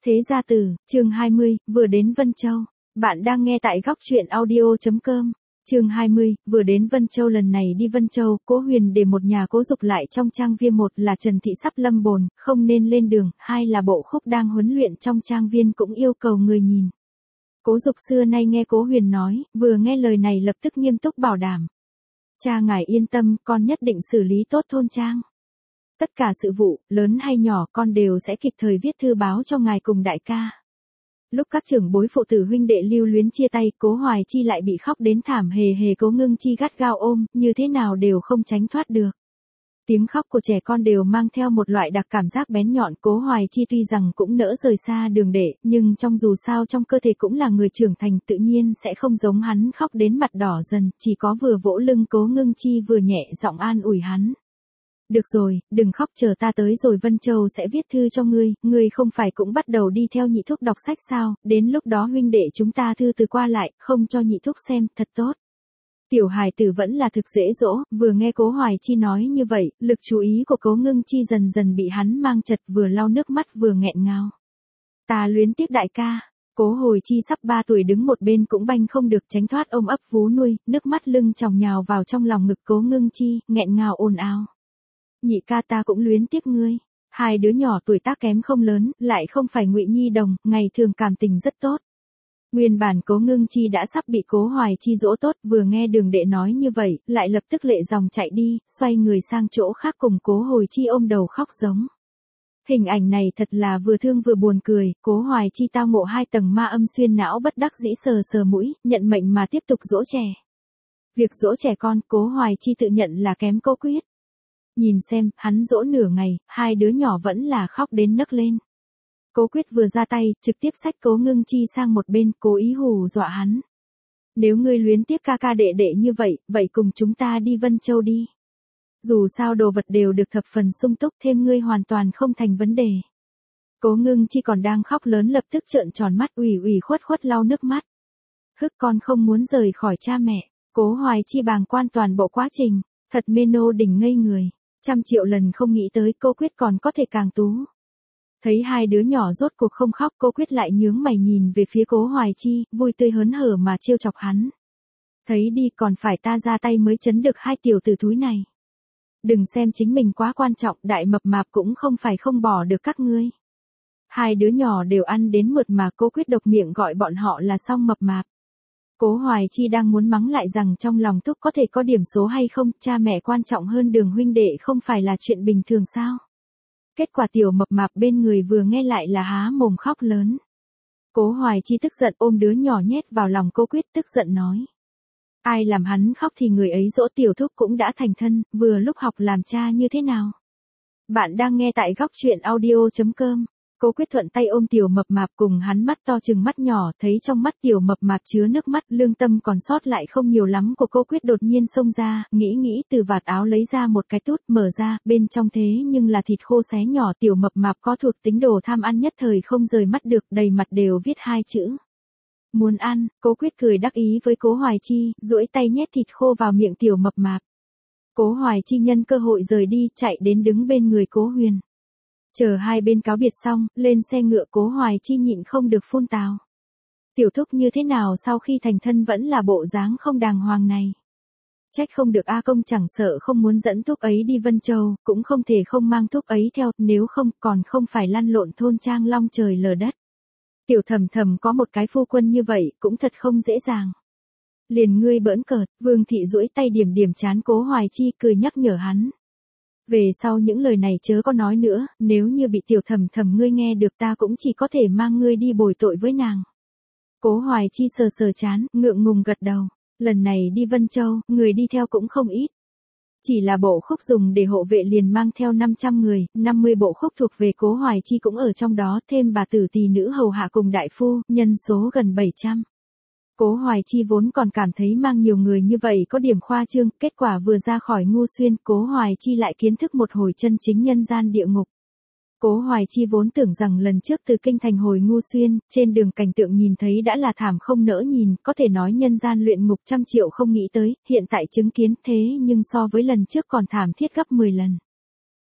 Thế gia tử, chương 20, vừa đến Vân Châu. Bạn đang nghe tại góc truyện audio.com. Chương 20, vừa đến Vân Châu. Lần này đi Vân Châu, Cố Huyền để một nhà Cố Dục lại trong trang viên. Một là Trần Thị sắp lâm bồn, không nên lên đường. Hai là Bộ Khúc đang huấn luyện trong trang viên cũng yêu cầu người nhìn. Cố Dục xưa nay nghe Cố Huyền nói, vừa nghe lời này lập tức nghiêm túc bảo đảm. Cha ngài yên tâm, con nhất định xử lý tốt thôn trang. Tất cả sự vụ, lớn hay nhỏ, con đều sẽ kịp thời viết thư báo cho ngài cùng đại ca. Lúc các trưởng bối phụ tử huynh đệ lưu luyến chia tay, Cố Hoài Chi lại bị khóc đến thảm hề hề. Cố Ngưng Chi gắt gao ôm, như thế nào đều không tránh thoát được. Tiếng khóc của trẻ con đều mang theo một loại đặc cảm giác bén nhọn. Cố Hoài Chi tuy rằng cũng nỡ rời xa đường đệ, nhưng dù sao trong cơ thể cũng là người trưởng thành, tự nhiên sẽ không giống hắn khóc đến mặt đỏ dần, chỉ có vừa vỗ lưng Cố Ngưng Chi vừa nhẹ giọng an ủi hắn. Được rồi, đừng khóc, chờ ta tới rồi Vân Châu sẽ viết thư cho ngươi không phải cũng bắt đầu đi theo nhị thúc đọc sách sao, đến lúc đó huynh đệ chúng ta thư từ qua lại, không cho nhị thúc xem, thật tốt. Tiểu hài tử vẫn là thực dễ dỗ, vừa nghe Cố Hoài Chi nói như vậy, lực chú ý của Cố Ngưng Chi dần dần bị hắn mang chật, vừa lau nước mắt vừa nghẹn ngào. Ta luyến tiếc đại ca. Cố Hồi Chi sắp 3 tuổi đứng một bên cũng banh không được tránh thoát ôm ấp vú nuôi, nước mắt lưng tròng nhào vào trong lòng ngực Cố Ngưng Chi, nghẹn ngào ồn ào. Nhị ca ta cũng luyến tiếc ngươi. Hai đứa nhỏ tuổi tác kém không lớn, lại không phải Ngụy Nhi đồng, ngày thường cảm tình rất tốt. Nguyên bản Cố Ngưng Chi đã sắp bị Cố Hoài Chi dỗ tốt, vừa nghe đường đệ nói như vậy, lại lập tức lệ dòng chạy đi, xoay người sang chỗ khác cùng Cố Hồi Chi ôm đầu khóc giống. Hình ảnh này thật là vừa thương vừa buồn cười. Cố Hoài Chi tao ngộ 2 tầng ma âm xuyên não, bất đắc dĩ sờ sờ mũi, nhận mệnh mà tiếp tục dỗ trẻ. Việc dỗ trẻ con, Cố Hoài Chi tự nhận là kém Cố Quyết. Nhìn xem, hắn dỗ nửa ngày, 2 đứa nhỏ vẫn là khóc đến nấc lên. Cố Quyết vừa ra tay, trực tiếp xách Cố Ngưng Chi sang một bên, cố ý hù dọa hắn. Nếu ngươi luyến tiếc ca ca đệ đệ như vậy, vậy cùng chúng ta đi Vân Châu đi. Dù sao đồ vật đều được thập phần sung túc, thêm ngươi hoàn toàn không thành vấn đề. Cố Ngưng Chi còn đang khóc lớn lập tức trợn tròn mắt, ủy khuất lau nước mắt. Hức, con không muốn rời khỏi cha mẹ. Cố Hoài Chi bàng quan toàn bộ quá trình, thật mê nô đỉnh ngây người. 100 triệu lần không nghĩ tới Cố Quyết còn có thể càng tú. Thấy 2 đứa nhỏ rốt cuộc không khóc, Cố Quyết lại nhướng mày nhìn về phía Cố Hoài Chi, vui tươi hớn hở mà trêu chọc hắn. Thấy đi, còn phải ta ra tay mới chấn được 2 tiểu tử thúi này. Đừng xem chính mình quá quan trọng, đại mập mạp cũng không phải không bỏ được các ngươi. 2 đứa nhỏ đều ăn đến mượt mà Cố Quyết độc miệng gọi bọn họ là song mập mạp. Cố Hoài Chi đang muốn mắng lại rằng trong lòng thúc có thể có điểm số hay không, cha mẹ quan trọng hơn đường huynh đệ không phải là chuyện bình thường sao. Kết quả tiểu mập mạp bên người vừa nghe lại là há mồm khóc lớn. Cố Hoài Chi tức giận ôm đứa nhỏ nhét vào lòng Cố Quyết, tức giận nói. Ai làm hắn khóc thì người ấy dỗ, tiểu thúc cũng đã thành thân, vừa lúc học làm cha như thế nào. Bạn đang nghe tại góc truyện audio.com. Cố Quyết thuận tay ôm tiểu mập mạp cùng hắn mắt to chừng mắt nhỏ, thấy trong mắt tiểu mập mạp chứa nước mắt, lương tâm còn sót lại không nhiều lắm của Cố Quyết đột nhiên xông ra, nghĩ từ vạt áo lấy ra một cái tút, mở ra, bên trong thế nhưng là thịt khô xé nhỏ. Tiểu mập mạp có thuộc tính đồ tham ăn nhất thời không rời mắt được, đầy mặt đều viết 2 chữ. Muốn ăn. Cố Quyết cười đắc ý với Cố Hoài Chi, duỗi tay nhét thịt khô vào miệng tiểu mập mạp. Cố Hoài Chi nhân cơ hội rời đi, chạy đến đứng bên người Cố Huyền. Chờ hai bên cáo biệt xong, lên xe ngựa Cố Hoài Chi nhịn không được phun tào. Tiểu thúc như thế nào sau khi thành thân vẫn là bộ dáng không đàng hoàng này. Trách không được A Công chẳng sợ không muốn dẫn thúc ấy đi Vân Châu, cũng không thể không mang thúc ấy theo, nếu không còn không phải lăn lộn thôn trang long trời lở đất. Tiểu Thầm có một cái phu quân như vậy, cũng thật không dễ dàng. Liền ngươi bỡn cợt, Vương Thị duỗi tay điểm trán Cố Hoài Chi, cười nhắc nhở hắn. Về sau những lời này chớ có nói nữa, nếu như bị Tiểu Thầm ngươi nghe được ta cũng chỉ có thể mang ngươi đi bồi tội với nàng. Cố Hoài Chi sờ chán, ngượng ngùng gật đầu. Lần này đi Vân Châu, người đi theo cũng không ít. Chỉ là Bộ Khúc dùng để hộ vệ liền mang theo 500 người, 50 Bộ Khúc thuộc về Cố Hoài Chi cũng ở trong đó, thêm bà tử tỳ nữ hầu hạ cùng đại phu, nhân số gần 700. Cố Hoài Chi vốn còn cảm thấy mang nhiều người như vậy có điểm khoa trương, kết quả vừa ra khỏi Ngu Xuyên, Cố Hoài Chi lại kiến thức một hồi chân chính nhân gian địa ngục. Cố Hoài Chi vốn tưởng rằng lần trước từ kinh thành hồi Ngu Xuyên, trên đường cảnh tượng nhìn thấy đã là thảm không nỡ nhìn, có thể nói nhân gian luyện ngục 100 triệu không nghĩ tới, hiện tại chứng kiến thế nhưng so với lần trước còn thảm thiết gấp 10 lần.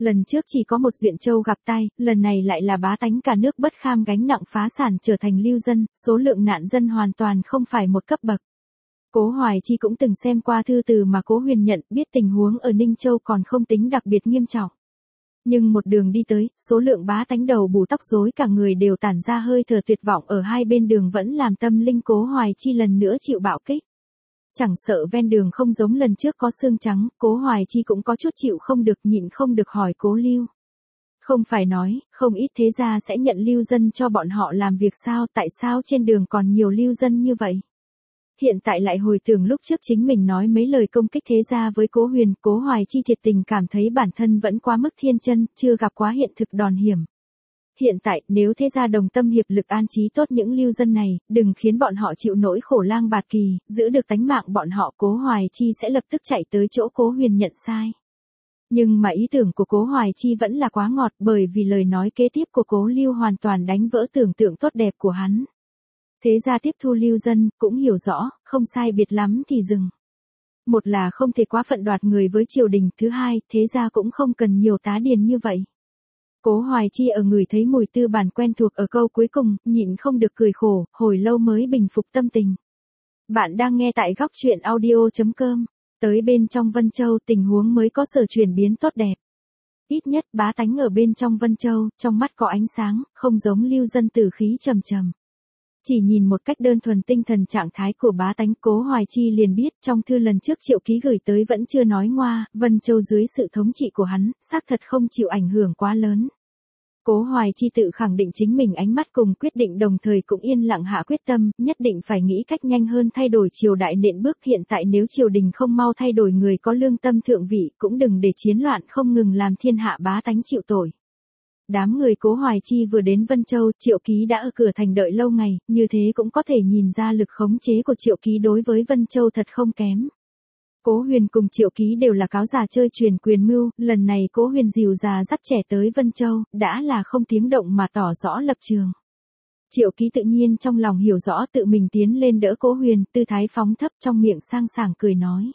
Lần trước chỉ có một Duyện Châu gặp tai, lần này lại là bá tánh cả nước bất kham gánh nặng phá sản trở thành lưu dân, số lượng nạn dân hoàn toàn không phải một cấp bậc. Cố Hoài Chi cũng từng xem qua thư từ mà Cố Huyền nhận, biết tình huống ở Ninh Châu còn không tính đặc biệt nghiêm trọng. Nhưng một đường đi tới, số lượng bá tánh đầu bù tóc rối cả người đều tản ra hơi thở tuyệt vọng ở hai bên đường vẫn làm tâm linh Cố Hoài Chi lần nữa chịu bạo kích. Chẳng sợ ven đường không giống lần trước có xương trắng, Cố Hoài Chi cũng có chút chịu không được nhịn không được hỏi Cố Lưu. Không phải nói, không ít thế gia sẽ nhận lưu dân cho bọn họ làm việc sao, tại sao trên đường còn nhiều lưu dân như vậy? Hiện tại lại hồi tưởng lúc trước chính mình nói mấy lời công kích thế gia với Cố Huyền, Cố Hoài Chi thiệt tình cảm thấy bản thân vẫn quá mức thiên chân, chưa gặp quá hiện thực đòn hiểm. Hiện tại, nếu thế gia đồng tâm hiệp lực an trí tốt những lưu dân này, đừng khiến bọn họ chịu nỗi khổ lang bạt kỳ, giữ được tánh mạng bọn họ, Cố Hoài Chi sẽ lập tức chạy tới chỗ Cố Huyền nhận sai. Nhưng mà ý tưởng của Cố Hoài Chi vẫn là quá ngọt, bởi vì lời nói kế tiếp của Cố Lưu hoàn toàn đánh vỡ tưởng tượng tốt đẹp của hắn. Thế gia tiếp thu lưu dân, cũng hiểu rõ, không sai biệt lắm thì dừng. Một là không thể quá phận đoạt người với triều đình, thứ hai, thế gia cũng không cần nhiều tá điền như vậy. Cố Hoài Chi ở người thấy mùi tư bản quen thuộc ở câu cuối cùng, nhịn không được cười khổ, hồi lâu mới bình phục tâm tình. Bạn đang nghe tại góc truyện audio.com. Tới bên trong Vân Châu tình huống mới có sở chuyển biến tốt đẹp. Ít nhất bá tánh ở bên trong Vân Châu, trong mắt có ánh sáng, không giống lưu dân tử khí trầm trầm. Chỉ nhìn một cách đơn thuần tinh thần trạng thái của bá tánh, Cố Hoài Chi liền biết trong thư lần trước Triệu Ký gửi tới vẫn chưa nói ngoa, Vân Châu dưới sự thống trị của hắn, xác thật không chịu ảnh hưởng quá lớn. Cố Hoài Chi tự khẳng định chính mình ánh mắt cùng quyết định đồng thời cũng yên lặng hạ quyết tâm, nhất định phải nghĩ cách nhanh hơn thay đổi triều đại nện bước hiện tại nếu triều đình không mau thay đổi người có lương tâm thượng vị cũng đừng để chiến loạn không ngừng làm thiên hạ bá tánh chịu tội. Đám người Cố Hoài Chi vừa đến Vân Châu, Triệu Ký đã ở cửa thành đợi lâu ngày, như thế cũng có thể nhìn ra lực khống chế của Triệu Ký đối với Vân Châu thật không kém. Cố Huyền cùng Triệu Ký đều là cáo già chơi truyền quyền mưu, lần này Cố Huyền dìu già dắt trẻ tới Vân Châu, đã là không tiếng động mà tỏ rõ lập trường. Triệu Ký tự nhiên trong lòng hiểu rõ tự mình tiến lên đỡ Cố Huyền, tư thái phóng thấp trong miệng sang sảng cười nói.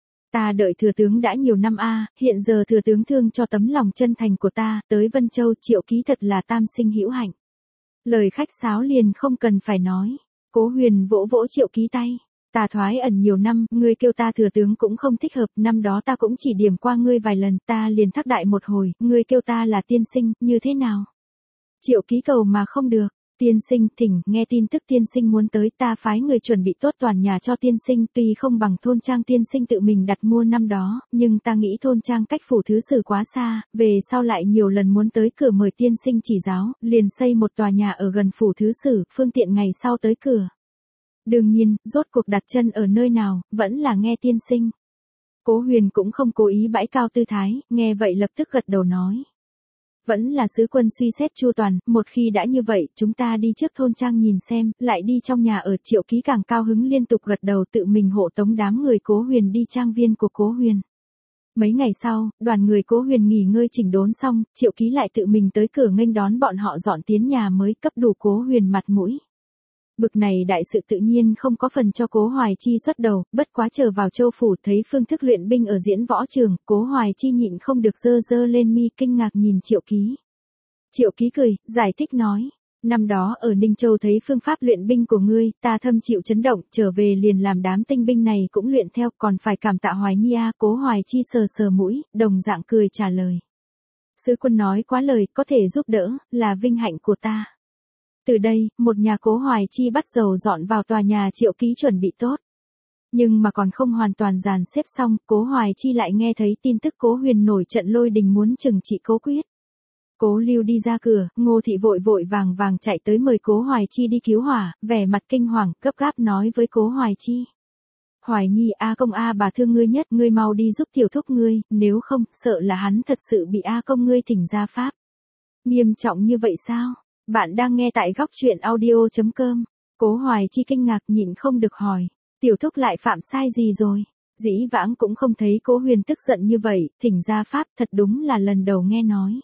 Ta đợi thừa tướng đã nhiều năm hiện giờ thừa tướng thương cho tấm lòng chân thành của ta, tới Vân Châu Triệu Ký thật là tam sinh hữu hạnh. Lời khách sáo liền không cần phải nói. Cố Huyền vỗ vỗ Triệu Ký tay. Ta thoái ẩn nhiều năm, ngươi kêu ta thừa tướng cũng không thích hợp, năm đó ta cũng chỉ điểm qua ngươi vài lần, ta liền thác đại một hồi, ngươi kêu ta là tiên sinh, như thế nào? Triệu Ký cầu mà không được. Tiên sinh, thỉnh, nghe tin tức tiên sinh muốn tới, ta phái người chuẩn bị tốt toàn nhà cho tiên sinh, tuy không bằng thôn trang tiên sinh tự mình đặt mua năm đó, nhưng ta nghĩ thôn trang cách phủ thứ sử quá xa, về sau lại nhiều lần muốn tới cửa mời tiên sinh chỉ giáo, liền xây một tòa nhà ở gần phủ thứ sử, phương tiện ngày sau tới cửa. Đương nhiên, rốt cuộc đặt chân ở nơi nào, vẫn là nghe tiên sinh. Cố Huyền cũng không cố ý bãi cao tư thái, nghe vậy lập tức gật đầu nói. Vẫn là sứ quân suy xét chu toàn, một khi đã như vậy, chúng ta đi trước thôn trang nhìn xem, lại đi trong nhà ở. Triệu Ký càng cao hứng liên tục gật đầu tự mình hộ tống đám người Cố Huyền đi trang viên của Cố Huyền. Mấy ngày sau, đoàn người Cố Huyền nghỉ ngơi chỉnh đốn xong, Triệu Ký lại tự mình tới cửa nghênh đón bọn họ dọn tiến nhà mới cấp đủ Cố Huyền mặt mũi. Bực này đại sự tự nhiên không có phần cho Cố Hoài Chi xuất đầu, bất quá chờ vào Châu phủ thấy phương thức luyện binh ở diễn võ trường, Cố Hoài Chi nhịn không được dơ lên mi kinh ngạc nhìn Triệu Ký. Triệu Ký cười, giải thích nói, năm đó ở Ninh Châu thấy phương pháp luyện binh của ngươi, ta thâm chịu chấn động, trở về liền làm đám tinh binh này cũng luyện theo, còn phải cảm tạ Hoài Nhi Cố Hoài Chi sờ mũi, đồng dạng cười trả lời. Sứ quân nói quá lời, có thể giúp đỡ, là vinh hạnh của ta. Từ đây, một nhà Cố Hoài Chi bắt đầu dọn vào tòa nhà Triệu Ký chuẩn bị tốt. Nhưng mà còn không hoàn toàn dàn xếp xong, Cố Hoài Chi lại nghe thấy tin tức Cố Huyền nổi trận lôi đình muốn trừng trị Cố Quyết. Cố Lưu đi ra cửa, Ngô Thị vội vàng chạy tới mời Cố Hoài Chi đi cứu hỏa, vẻ mặt kinh hoàng, gấp gáp nói với Cố Hoài Chi. Hoài Nhi công bà thương ngươi nhất, ngươi mau đi giúp tiểu thúc ngươi, nếu không, sợ là hắn thật sự bị công ngươi thỉnh ra pháp. Nghiêm trọng như vậy sao? Bạn đang nghe tại góc truyện audio.com. Cố Hoài Chi kinh ngạc nhịn không được hỏi. Tiểu thúc lại phạm sai gì rồi? Dĩ vãng cũng không thấy Cố Huyền tức giận như vậy, thỉnh ra pháp thật đúng là lần đầu nghe nói.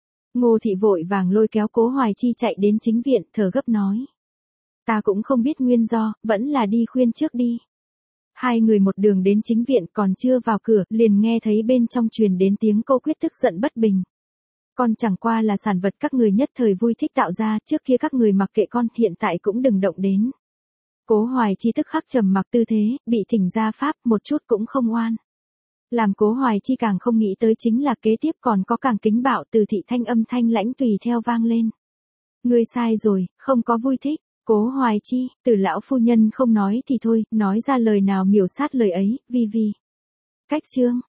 Ngô Thị vội vàng lôi kéo Cố Hoài Chi chạy đến chính viện, thở gấp nói. Ta cũng không biết nguyên do, vẫn là đi khuyên trước đi. Hai người một đường đến chính viện, còn chưa vào cửa, liền nghe thấy bên trong truyền đến tiếng Cô Quyết tức giận bất bình. Con chẳng qua là sản vật các người nhất thời vui thích tạo ra, trước kia các người mặc kệ con, hiện tại cũng đừng động đến. Cố Hoài Chi tức khắc trầm mặc tư thế, bị thỉnh ra pháp, một chút cũng không oan. Làm Cố Hoài Chi càng không nghĩ tới chính là kế tiếp còn có càng kính bạo từ thị thanh âm thanh lãnh tùy theo vang lên. Ngươi sai rồi, không có vui thích. Cố Hoài Chi, Từ lão phu nhân không nói thì thôi, nói ra lời nào miểu sát lời ấy, vi vi. Cách chương.